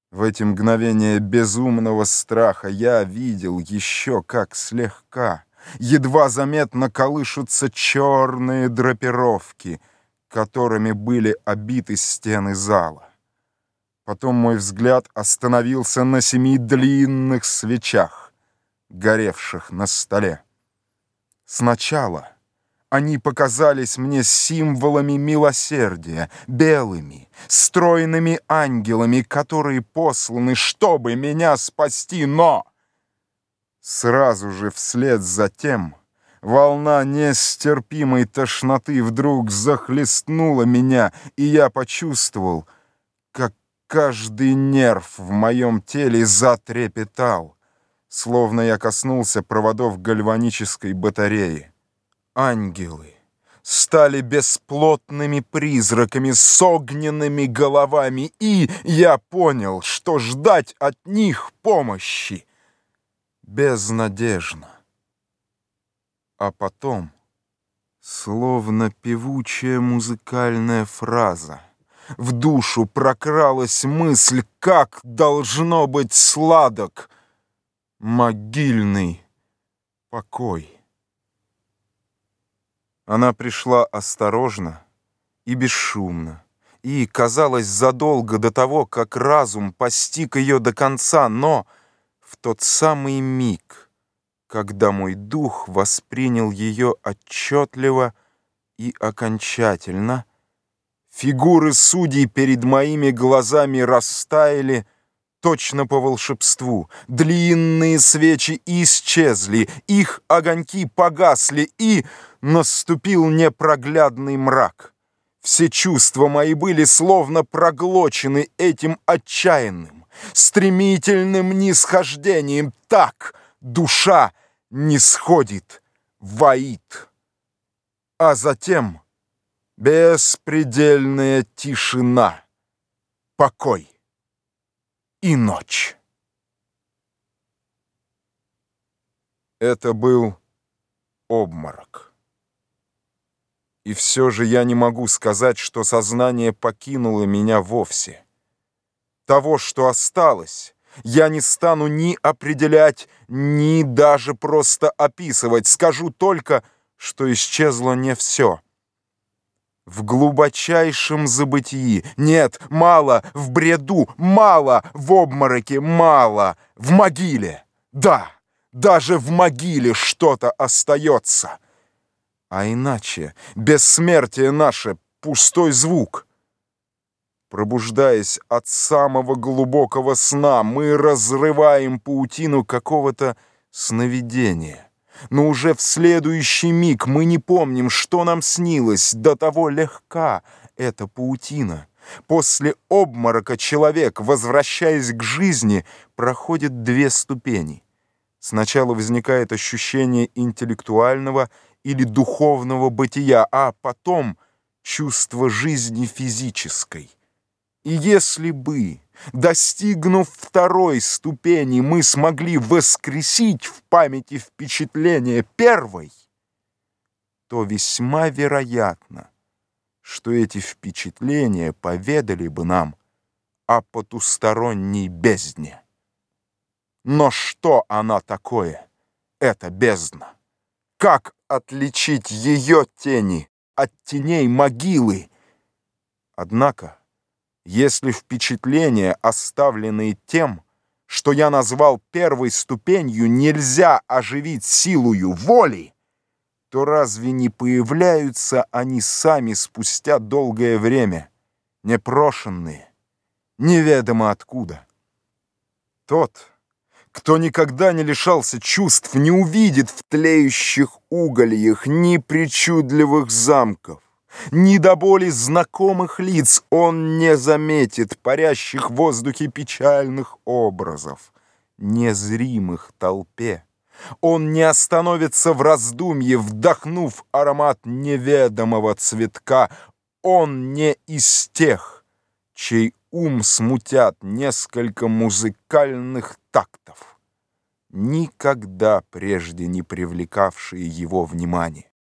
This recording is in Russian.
В эти мгновения безумного страха я видел еще, как слегка, едва заметно колышутся черные драпировки, которыми были обиты стены зала. Потом мой взгляд остановился на 7 длинных свечах, горевших на столе. Сначала они показались мне символами милосердия, белыми, стройными ангелами, которые посланы, чтобы меня спасти, но сразу же вслед за тем волна нестерпимой тошноты вдруг захлестнула меня, и я почувствовал, как каждый нерв в моем теле затрепетал, словно я коснулся проводов гальванической батареи. Ангелы стали бесплотными призраками с огненными головами, и я понял, что ждать от них помощи безнадежно. А потом, словно певучая музыкальная фраза, в душу прокралась мысль, как должно быть сладок могильный покой. Она пришла осторожно и бесшумно, и, казалось, задолго до того, как разум постиг ее до конца, но в тот самый миг, когда мой дух воспринял ее отчетливо и окончательно, фигуры судей перед моими глазами растаяли, точно по волшебству. Длинные свечи исчезли, их огоньки погасли, и наступил непроглядный мрак. Все чувства мои были словно проглочены этим отчаянным, стремительным нисхождением. Так душа нисходит в Аид. А затем беспредельная тишина, покой и ночь. Это был обморок. И все же я не могу сказать, что сознание покинуло меня вовсе. Того, что осталось, я не стану ни определять, ни даже просто описывать. Скажу только, что исчезло не все. В глубочайшем забытии, нет, мало, в бреду, мало, в обмороке, мало, в могиле, да, даже в могиле что-то остается. А иначе бессмертие наше — пустой звук. Пробуждаясь от самого глубокого сна, мы разрываем паутину какого-то сновидения. Но уже в следующий миг мы не помним, что нам снилось, до того легка эта паутина. После обморока человек, возвращаясь к жизни, проходит 2 ступени. Сначала возникает ощущение интеллектуального или духовного бытия, а потом чувство жизни физической. И если бы, достигнув 2 ступени, мы смогли воскресить в памяти впечатление 1, то весьма вероятно, что эти впечатления поведали бы нам о потусторонней бездне. Но что она такое, эта бездна? Как отличить ее тени от теней могилы? Однако, если впечатления, оставленные тем, что я назвал 1 ступенью, нельзя оживить силою воли, то разве не появляются они сами спустя долгое время, непрошенные, неведомо откуда? Тот, кто никогда не лишался чувств, не увидит в тлеющих угольях ни причудливых замков, ни до боли знакомых лиц. Он не заметит парящих в воздухе печальных образов, незримых толпе. Он не остановится в раздумье, вдохнув аромат неведомого цветка. Он не из тех, чей ум смутят несколько музыкальных тактов, никогда прежде не привлекавшие его внимание.